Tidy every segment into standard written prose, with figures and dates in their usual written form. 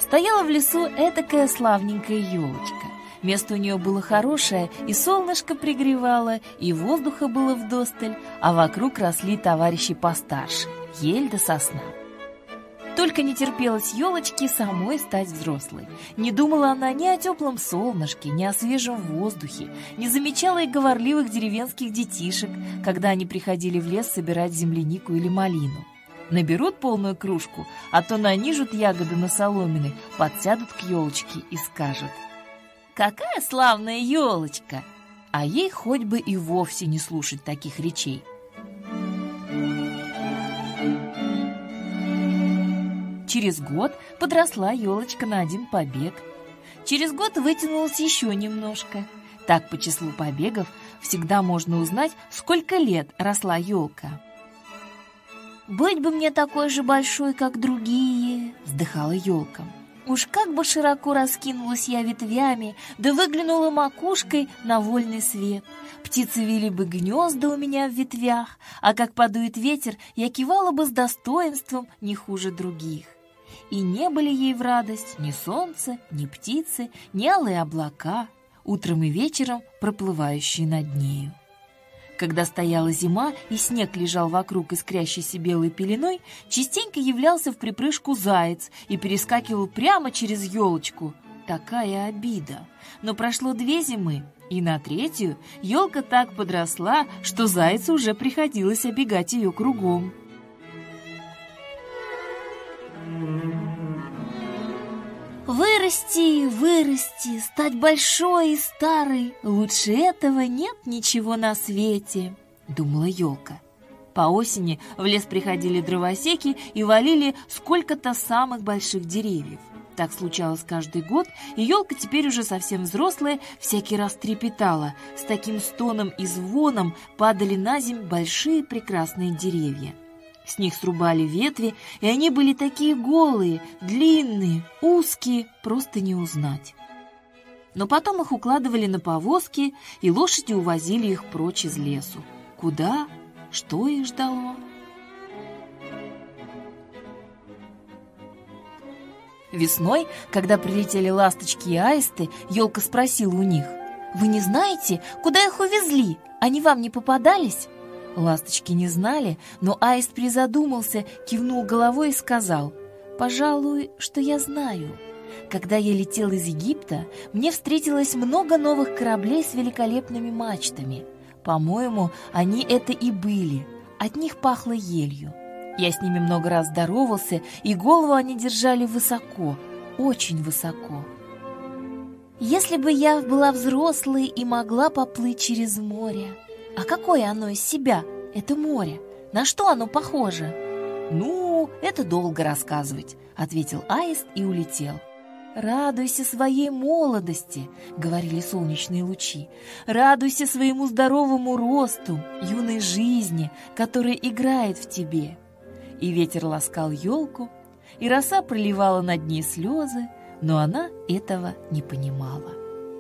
Стояла в лесу этакая славненькая елочка. Место у нее было хорошее, и солнышко пригревало, и воздуха было вдосталь, а вокруг росли товарищи постарше — ель да сосна. Только не терпелось елочке самой стать взрослой. Не думала она ни о теплом солнышке, ни о свежем воздухе, не замечала и говорливых деревенских детишек, когда они приходили в лес собирать землянику или малину. Наберут полную кружку, а то нанижут ягоды на соломины, подсядут к елочке и скажут: «Какая славная елочка!» А ей хоть бы и вовсе не слушать таких речей. Через год подросла елочка на один побег. Через год вытянулась еще немножко. Так по числу побегов всегда можно узнать, сколько лет росла елка. «Быть бы мне такой же большой, как другие!» — вздыхала елка. «Уж как бы широко раскинулась я ветвями, да выглянула макушкой на вольный свет. Птицы вили бы гнезда у меня в ветвях, а как подует ветер, я кивала бы с достоинством не хуже других». И не были ей в радость ни солнце, ни птицы, ни алые облака, утром и вечером проплывающие над нею. Когда стояла зима и снег лежал вокруг искрящейся белой пеленой, частенько являлся в припрыжку заяц и перескакивал прямо через елочку. Такая обида! Но прошло 2 зимы, и на 3-ю елка так подросла, что зайцу уже приходилось обегать ее кругом. «Вырасти, вырасти, стать большой и старой, лучше этого нет ничего на свете», — думала елка. По осени в лес приходили дровосеки и валили сколько-то самых больших деревьев. Так случалось каждый год, и елка теперь уже совсем взрослая всякий раз трепетала. С таким стоном и звоном падали на земь большие прекрасные деревья. С них срубали ветви, и они были такие голые, длинные, узкие, просто не узнать. Но потом их укладывали на повозки, и лошади увозили их прочь из лесу. Куда? Что их ждало? Весной, когда прилетели ласточки и аисты, елка спросила у них: «Вы не знаете, куда их увезли? Они вам не попадались?» Ласточки не знали, но аист призадумался, кивнул головой и сказал: «Пожалуй, что я знаю. Когда я летел из Египта, мне встретилось много новых кораблей с великолепными мачтами. По-моему, они это и были. От них пахло елью. Я с ними много раз здоровался, и голову они держали высоко, очень высоко. Если бы я была взрослой и могла поплыть через море. А какое оно из себя, это море? На что оно похоже?» «Ну, это долго рассказывать», — ответил аист и улетел. «Радуйся своей молодости», — говорили солнечные лучи. «Радуйся своему здоровому росту, юной жизни, которая играет в тебе». И ветер ласкал елку, и роса проливала над ней слезы, но она этого не понимала.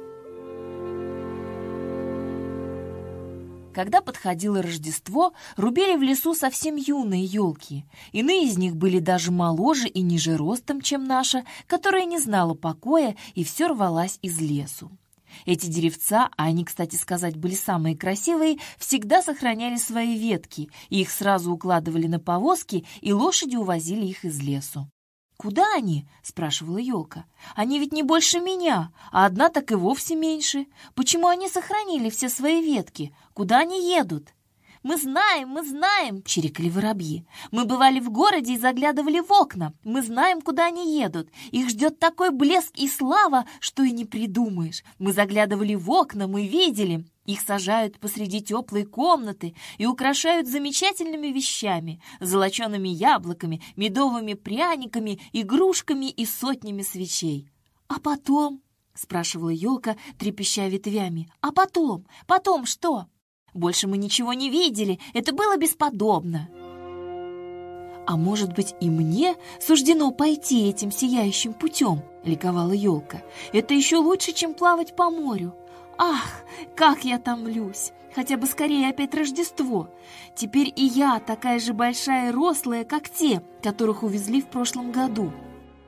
Когда подходило Рождество, рубили в лесу совсем юные елки. Иные из них были даже моложе и ниже ростом, чем наша, которая не знала покоя и все рвалась из лесу. Эти деревца, а они, кстати сказать, были самые красивые, всегда сохраняли свои ветки, и их сразу укладывали на повозки, и лошади увозили их из лесу. «Куда они?» — спрашивала елка. «Они ведь не больше меня, а одна так и вовсе меньше. Почему они сохранили все свои ветки? Куда они едут?» мы знаем!» — чирикали воробьи. «Мы бывали в городе и заглядывали в окна. Мы знаем, куда они едут. Их ждет такой блеск и слава, что и не придумаешь. Мы заглядывали в окна, мы видели. Их сажают посреди теплой комнаты и украшают замечательными вещами, золочеными яблоками, медовыми пряниками, игрушками и сотнями свечей. А потом?» — спрашивала елка, трепеща ветвями. «А потом? Потом что? Больше мы ничего не видели, это было бесподобно». «А может быть, и мне суждено пойти этим сияющим путем?» — ликовала елка. «Это еще лучше, чем плавать по морю. Ах, как я томлюсь! Хотя бы скорее опять Рождество. Теперь и я такая же большая и рослая, как те, которых увезли в прошлом году».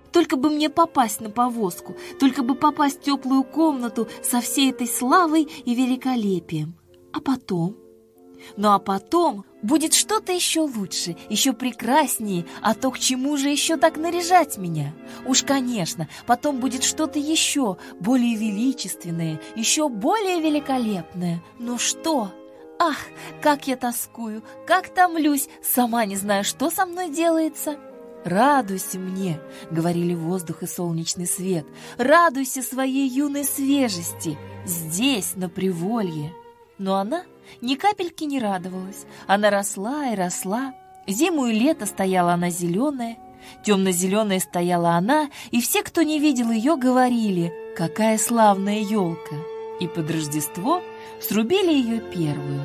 Только бы мне попасть на повозку, только бы попасть в теплую комнату со всей этой славой и великолепием. А потом? Ну а потом будет что-то еще лучше, еще прекраснее, а то к чему же еще так наряжать меня? Уж, конечно, потом будет что-то еще более величественное, еще более великолепное. Ну что? Ах, как я тоскую, как томлюсь, сама не знаю, что со мной делается. «Радуйся мне», — говорили воздух и солнечный свет, «радуйся своей юной свежести здесь, на Приволье». Но она ни капельки не радовалась. Она росла и росла. Зиму и лето стояла она зеленая, темно-зеленая стояла она, и все, кто не видел ее, говорили: «Какая славная елка!» И под Рождество срубили ее первую.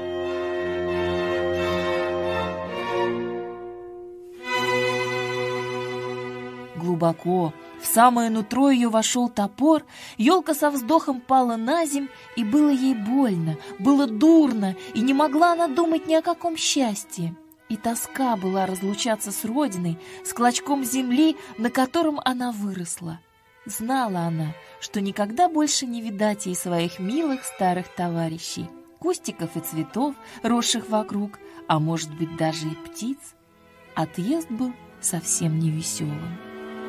Глубоко, в самое нутро ее вошел топор, елка со вздохом пала на земь, и было ей больно, было дурно, и не могла она думать ни о каком счастье. И тоска была разлучаться с родиной, с клочком земли, на котором она выросла. Знала она, что никогда больше не видать ей своих милых старых товарищей, кустиков и цветов, росших вокруг, а может быть даже и птиц. Отъезд был совсем невеселым.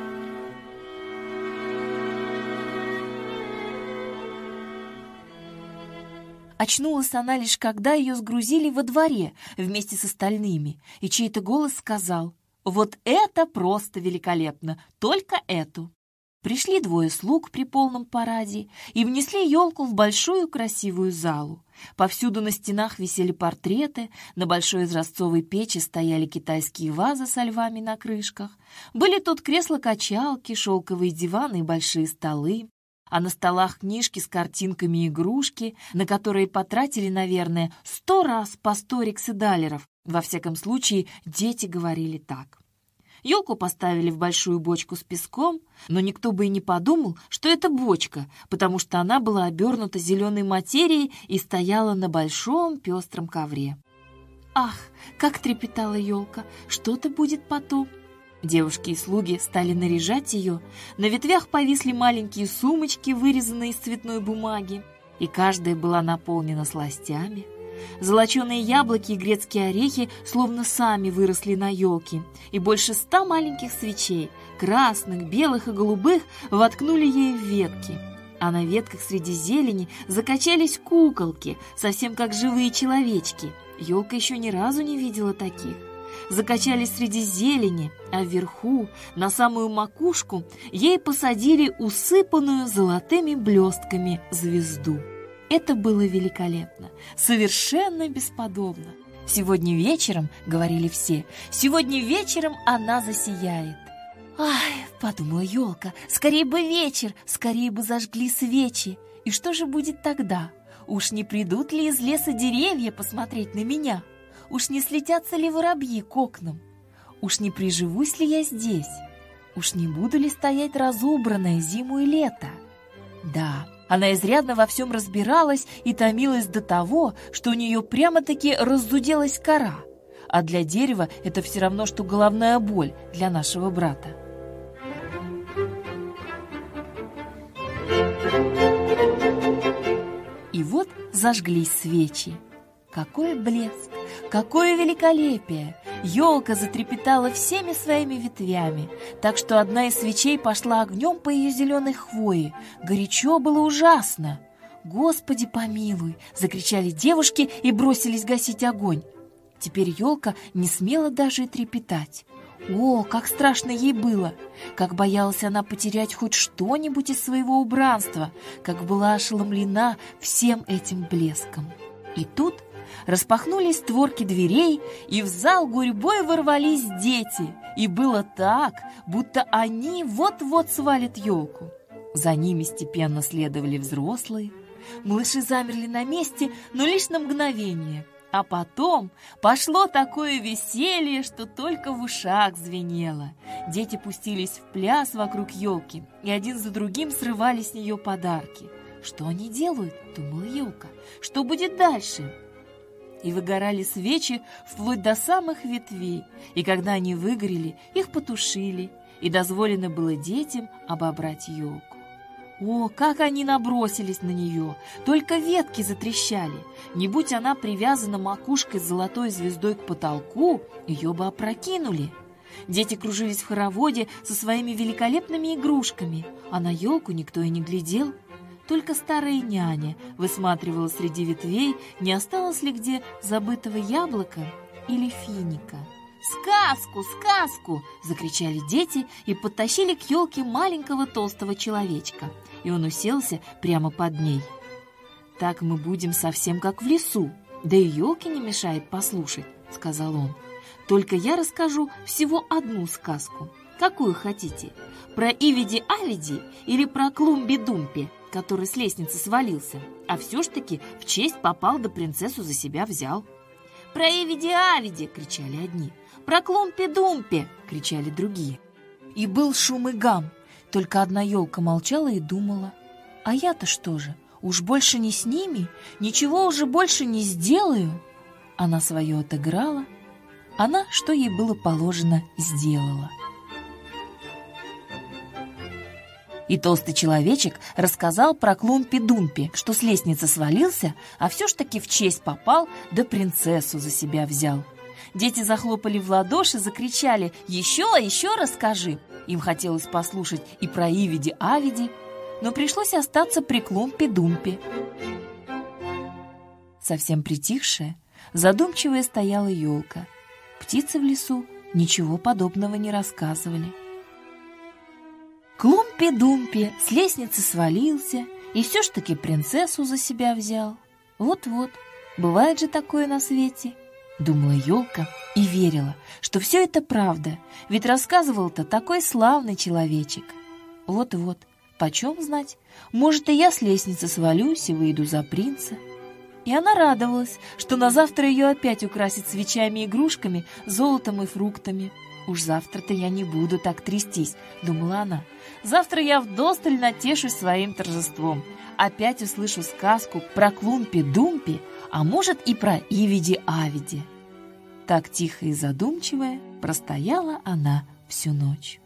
Очнулась она лишь когда ее сгрузили во дворе вместе с остальными, и чей-то голос сказал: «Вот это просто великолепно! Только эту!» Пришли двое слуг при полном параде и внесли елку в большую красивую залу. Повсюду на стенах висели портреты, на большой изразцовой печи стояли китайские вазы со львами на крышках. Были тут кресла-качалки, шелковые диваны и большие столы. А на столах книжки с картинками и игрушки, на которые потратили, наверное, 100 раз по 100 рикседалеров. Во всяком случае, дети говорили так. Елку поставили в большую бочку с песком, но никто бы и не подумал, что это бочка, потому что она была обернута зеленой материей и стояла на большом пестром ковре. Ах, как трепетала елка! Что-то будет потом! Девушки и слуги стали наряжать ее, на ветвях повисли маленькие сумочки, вырезанные из цветной бумаги, и каждая была наполнена сластями. Золоченые яблоки и грецкие орехи словно сами выросли на елке, и больше 100 маленьких свечей, красных, белых и голубых, воткнули ей в ветки. А на ветках среди зелени закачались куколки, совсем как живые человечки. Елка еще ни разу не видела таких. Закачались среди зелени, а вверху, на самую макушку, ей посадили усыпанную золотыми блестками звезду. Это было великолепно, совершенно бесподобно. «Сегодня вечером, — говорили все, — сегодня вечером она засияет». «Ай, — подумала елка, — скорее бы вечер, скорее бы зажгли свечи. И что же будет тогда? Уж не придут ли из леса деревья посмотреть на меня? Уж не слетятся ли воробьи к окнам? Уж не приживусь ли я здесь? Уж не буду ли стоять разубранная зиму и лето?» Да, она изрядно во всем разбиралась и томилась до того, что у нее прямо-таки раззуделась кора. А для дерева это все равно, что головная боль для нашего брата. И вот зажглись свечи. Какой блеск! Какое великолепие! Елка затрепетала всеми своими ветвями, так что одна из свечей пошла огнем по ее зеленой хвое. Горячо было ужасно. «Господи помилуй!» — закричали девушки и бросились гасить огонь. Теперь елка не смела даже и трепетать. О, как страшно ей было! Как боялась она потерять хоть что-нибудь из своего убранства, как была ошеломлена всем этим блеском. И тут распахнулись створки дверей, и в зал гурьбой ворвались дети, и было так, будто они вот-вот свалят елку. За ними степенно следовали взрослые. Малыши замерли на месте, но лишь на мгновение. А потом пошло такое веселье, что только в ушах звенело. Дети пустились в пляс вокруг елки, и один за другим срывали с нее подарки. «Что они делают?» — думала елка. «Что будет дальше?» И выгорали свечи вплоть до самых ветвей, и когда они выгорели, их потушили, и дозволено было детям обобрать елку. О, как они набросились на нее! Только ветки затрещали. Не будь она привязана макушкой с золотой звездой к потолку, ее бы опрокинули. Дети кружились в хороводе со своими великолепными игрушками, а на елку никто и не глядел. Только старая няня высматривала среди ветвей, не осталось ли где забытого яблока или финика. «Сказку! Сказку!» — закричали дети и подтащили к елке маленького толстого человечка, и он уселся прямо под ней. «Так мы будем совсем как в лесу, да и елке не мешает послушать», — сказал он. «Только я расскажу всего одну сказку. Какую хотите? Про Ивиди-Авиди или про Клумби-Думпи, который с лестницы свалился, а все ж таки в честь попал да принцессу за себя взял?» «Про Ивиди-Авиди!» — кричали одни. «Про Клумпи-Думпи!» — кричали другие. И был шум и гам. Только одна елка молчала и думала: «А я-то что же, уж больше не с ними? Ничего уже больше не сделаю?» Она свое отыграла. Она, что ей было положено, сделала. И толстый человечек рассказал про Клумпи-Думпи, что с лестницы свалился, а все ж таки в честь попал, да принцессу за себя взял. Дети захлопали в ладоши, закричали: «Еще, еще расскажи!» Им хотелось послушать и про Ивиди-Авиди, но пришлось остаться при Клумпи-Думпи. Совсем притихшая, задумчивая стояла елка. Птицы в лесу ничего подобного не рассказывали. Клумпи-Думпи с лестницы свалился и все ж таки принцессу за себя взял. Вот-вот, бывает же такое на свете, думала елка и верила, что все это правда, ведь рассказывал-то такой славный человечек. Вот-вот, почем знать, может, и я с лестницы свалюсь и выйду за принца. И она радовалась, что на завтра ее опять украсят свечами и игрушками, золотом и фруктами. «Уж завтра-то я не буду так трястись», — думала она. «Завтра я вдосталь натешусь своим торжеством. Опять услышу сказку про Клумпи-Думпи, а может и про Ивиди-Авиди». Так тихо и задумчивая простояла она всю ночь.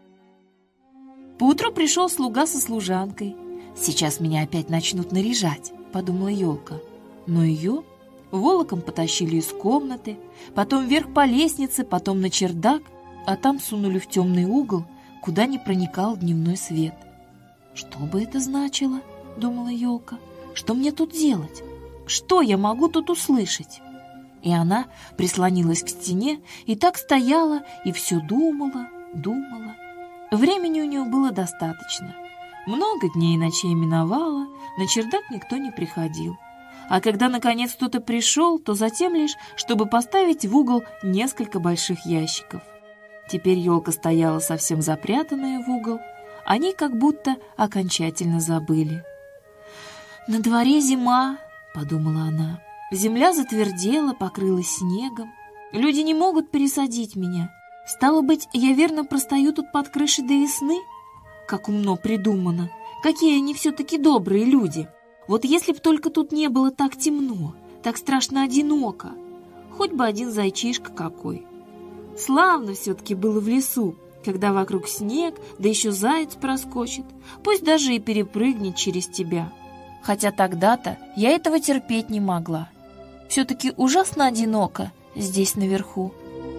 Поутру пришел слуга со служанкой. «Сейчас меня опять начнут наряжать», — подумала елка. Но ее волоком потащили из комнаты, потом вверх по лестнице, потом на чердак, а там сунули в темный угол, куда не проникал дневной свет. «Что бы это значило?» — думала елка. «Что мне тут делать? Что я могу тут услышать?» И она прислонилась к стене и так стояла и все думала. Времени у нее было достаточно. Много дней и ночей миновало, на чердак никто не приходил. А когда, наконец, кто-то пришел, то затем лишь, чтобы поставить в угол несколько больших ящиков. Теперь елка стояла совсем запрятанная в угол. Они как будто окончательно забыли. «На дворе зима», — подумала она. «Земля затвердела, покрылась снегом. Люди не могут пересадить меня. Стало быть, я верно простою тут под крышей до весны? Как умно придумано! Какие они все-таки добрые люди! Вот если б только тут не было так темно, так страшно одиноко. Хоть бы один зайчишка какой. Славно все-таки было в лесу, когда вокруг снег, да еще заяц проскочит, пусть даже и перепрыгнет через тебя. Хотя тогда-то я этого терпеть не могла. Все-таки ужасно одиноко здесь наверху».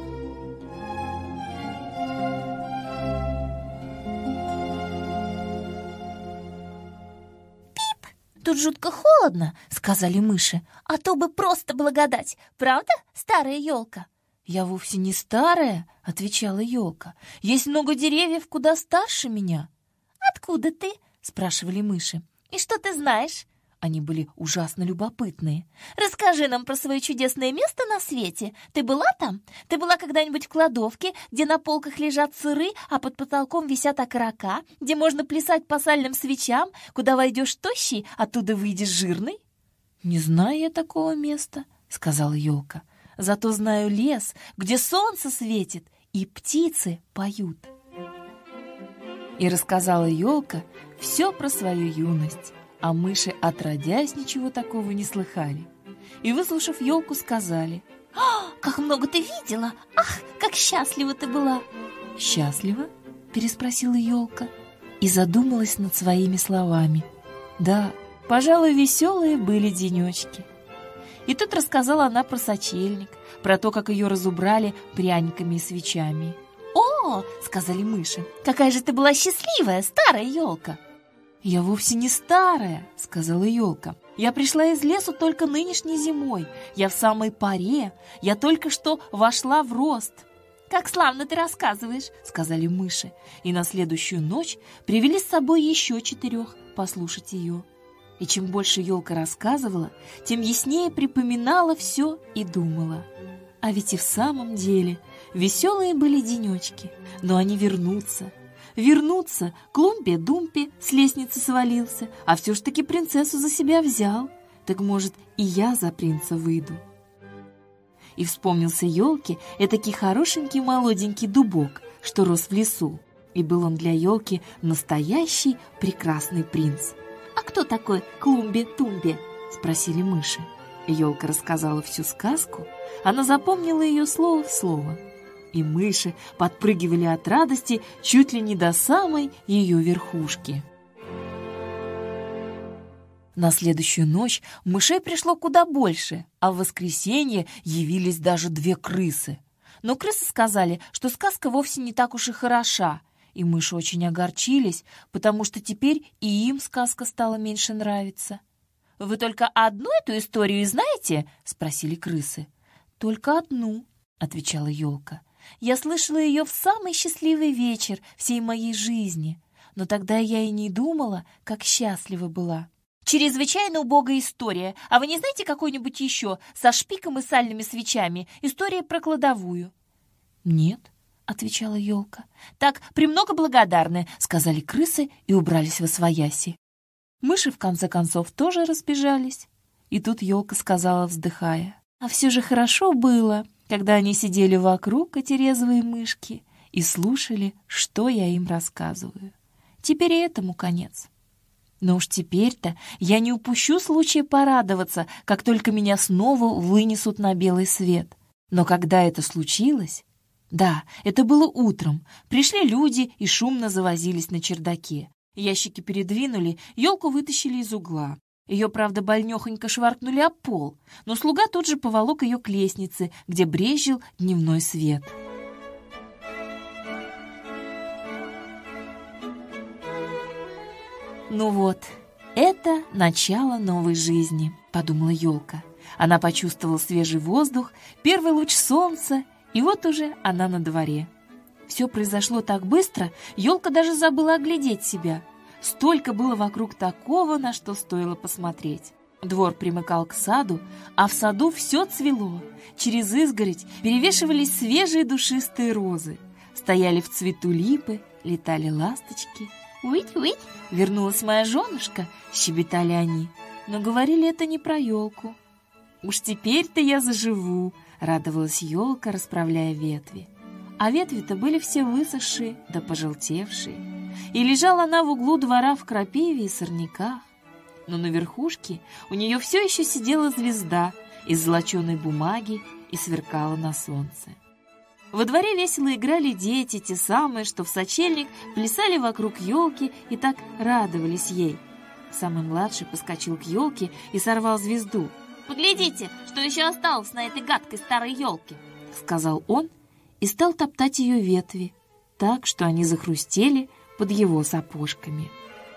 «Тут жутко холодно», — сказали мыши. «А то бы просто благодать. Правда, старая елка?» «Я вовсе не старая», — отвечала елка. «Есть много деревьев куда старше меня». «Откуда ты?» — спрашивали мыши. «И что ты знаешь?» Они были ужасно любопытные. «Расскажи нам про свое чудесное место на свете. Ты была там? Ты была когда-нибудь в кладовке, где на полках лежат сыры, а под потолком висят окорока, где можно плясать по сальным свечам, куда войдешь тощий, оттуда выйдешь жирный?» «Не знаю я такого места», — сказала елка. «Зато знаю лес, где солнце светит и птицы поют». И рассказала елка все про свою юность. А мыши, отродясь, ничего такого не слыхали. И, выслушав елку, сказали: «Как много ты видела! Ах, как счастлива ты была!» «Счастлива? — переспросила елка и задумалась над своими словами. Да, пожалуй, веселые были денечки. И тут рассказала она про сочельник, про то, как ее разубрали пряниками и свечами. «О, — сказали мыши, — какая же ты была счастливая, старая елка!» «Я вовсе не старая, — сказала елка. Я пришла из лесу только нынешней зимой. Я в самой поре. Я только что вошла в рост». «Как славно ты рассказываешь, — сказали мыши, и на следующую ночь привели с собой еще 4 послушать ее. И чем больше елка рассказывала, тем яснее припоминала все и думала. А ведь и в самом деле веселые были денечки, но они вернутся. Вернутся, Клумпе-Думпе с лестницы свалился, а все ж таки принцессу за себя взял. Так, может, и я за принца выйду. И вспомнился елке этакий хорошенький молоденький дубок, что рос в лесу. И был он для елки настоящий прекрасный принц. «А кто такой Клумбе-Тумбе?» — спросили мыши. Елка рассказала всю сказку, она запомнила ее слово в слово. И мыши подпрыгивали от радости чуть ли не до самой ее верхушки. На следующую ночь мышей пришло куда больше, а в воскресенье явились даже 2 крысы. Но крысы сказали, что сказка вовсе не так уж и хороша, и мыши очень огорчились, потому что теперь и им сказка стала меньше нравиться. «Вы только одну эту историю знаете?» — спросили крысы. «Только одну», — отвечала елка. «Я слышала ее в самый счастливый вечер всей моей жизни, но тогда я и не думала, как счастлива была». «Чрезвычайно убогая история. А вы не знаете какой-нибудь еще со шпиком и сальными свечами? История про кладовую?» «Нет», — отвечала елка. «Так, премного благодарны», — сказали крысы и убрались восвояси. Мыши, в конце концов, тоже разбежались. И тут елка сказала, вздыхая: «А все же хорошо было, когда они сидели вокруг, эти резвые мышки, и слушали, что я им рассказываю. Теперь и этому конец. Но уж теперь-то я не упущу случая порадоваться, как только меня снова вынесут на белый свет. Но когда это случилось...» Да, это было утром. Пришли люди и шумно завозились на чердаке. Ящики передвинули, елку вытащили из угла. Ее, правда, больнёхонько шваркнули об пол, но слуга тут же поволок ее к лестнице, где брезжил дневной свет. «Ну вот, это начало новой жизни», — подумала елка. Она почувствовала свежий воздух, первый луч солнца, и вот уже она на дворе. Все произошло так быстро, елка даже забыла оглядеть себя. Столько было вокруг такого, на что стоило посмотреть. Двор примыкал к саду, а в саду все цвело. Через изгородь перевешивались свежие душистые розы. Стояли в цвету липы, летали ласточки. «Уить-уить, вернулась моя женушка», — щебетали они. Но говорили это не про елку. «Уж теперь-то я заживу», — радовалась елка, расправляя ветви. А ветви-то были все высохшие да пожелтевшие. И лежала она в углу двора в крапиве и сорняках. Но на верхушке у нее все еще сидела звезда из золоченой бумаги и сверкала на солнце. Во дворе весело играли дети, те самые, что в сочельник плясали вокруг елки и так радовались ей. Самый младший поскочил к елке и сорвал звезду. «Поглядите, что еще осталось на этой гадкой старой елке», — сказал он и стал топтать ее ветви, так, что они захрустели под его сапожками.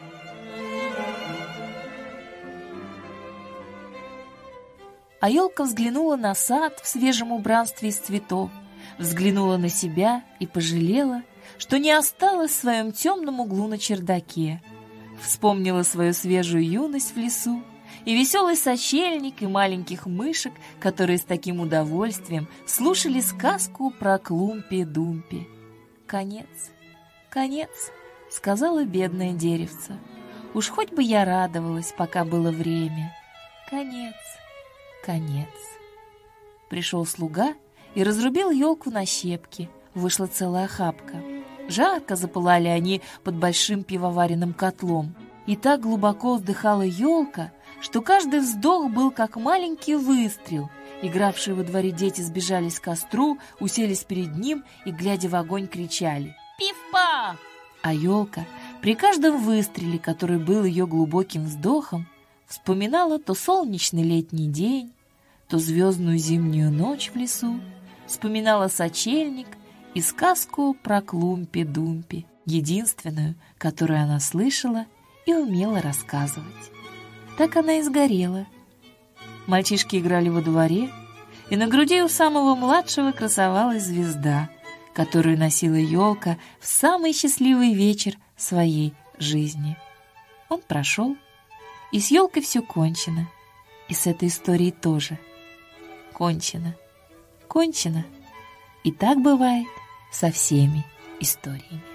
А елка взглянула на сад в свежем убранстве из цветов, взглянула на себя и пожалела, что не осталась в своем темном углу на чердаке. Вспомнила свою свежую юность в лесу и веселый сочельник, и маленьких мышек, которые с таким удовольствием слушали сказку про Клумпе-Думпе. «Конец, конец», — сказала бедное деревце. «Уж хоть бы я радовалась, пока было время. Конец, конец». Пришел слуга и разрубил елку на щепки. Вышла целая охапка. Жарко запылали они под большим пивоваренным котлом. И так глубоко вздыхала елка, что каждый вздох был как маленький выстрел. Игравшие во дворе дети сбежались к костру, уселись перед ним и, глядя в огонь, кричали: «Пиф-паф! Ура!» А елка при каждом выстреле, который был ее глубоким вздохом, вспоминала то солнечный летний день, то звездную зимнюю ночь в лесу, вспоминала сочельник и сказку про Клумпи-Думпи, единственную, которую она слышала и умела рассказывать. Так она и сгорела. Мальчишки играли во дворе, и на груди у самого младшего красовалась звезда, которую носила елка в самый счастливый вечер своей жизни. Он прошел, и с елкой все кончено, и с этой историей тоже. Кончено, кончено. И так бывает со всеми историями.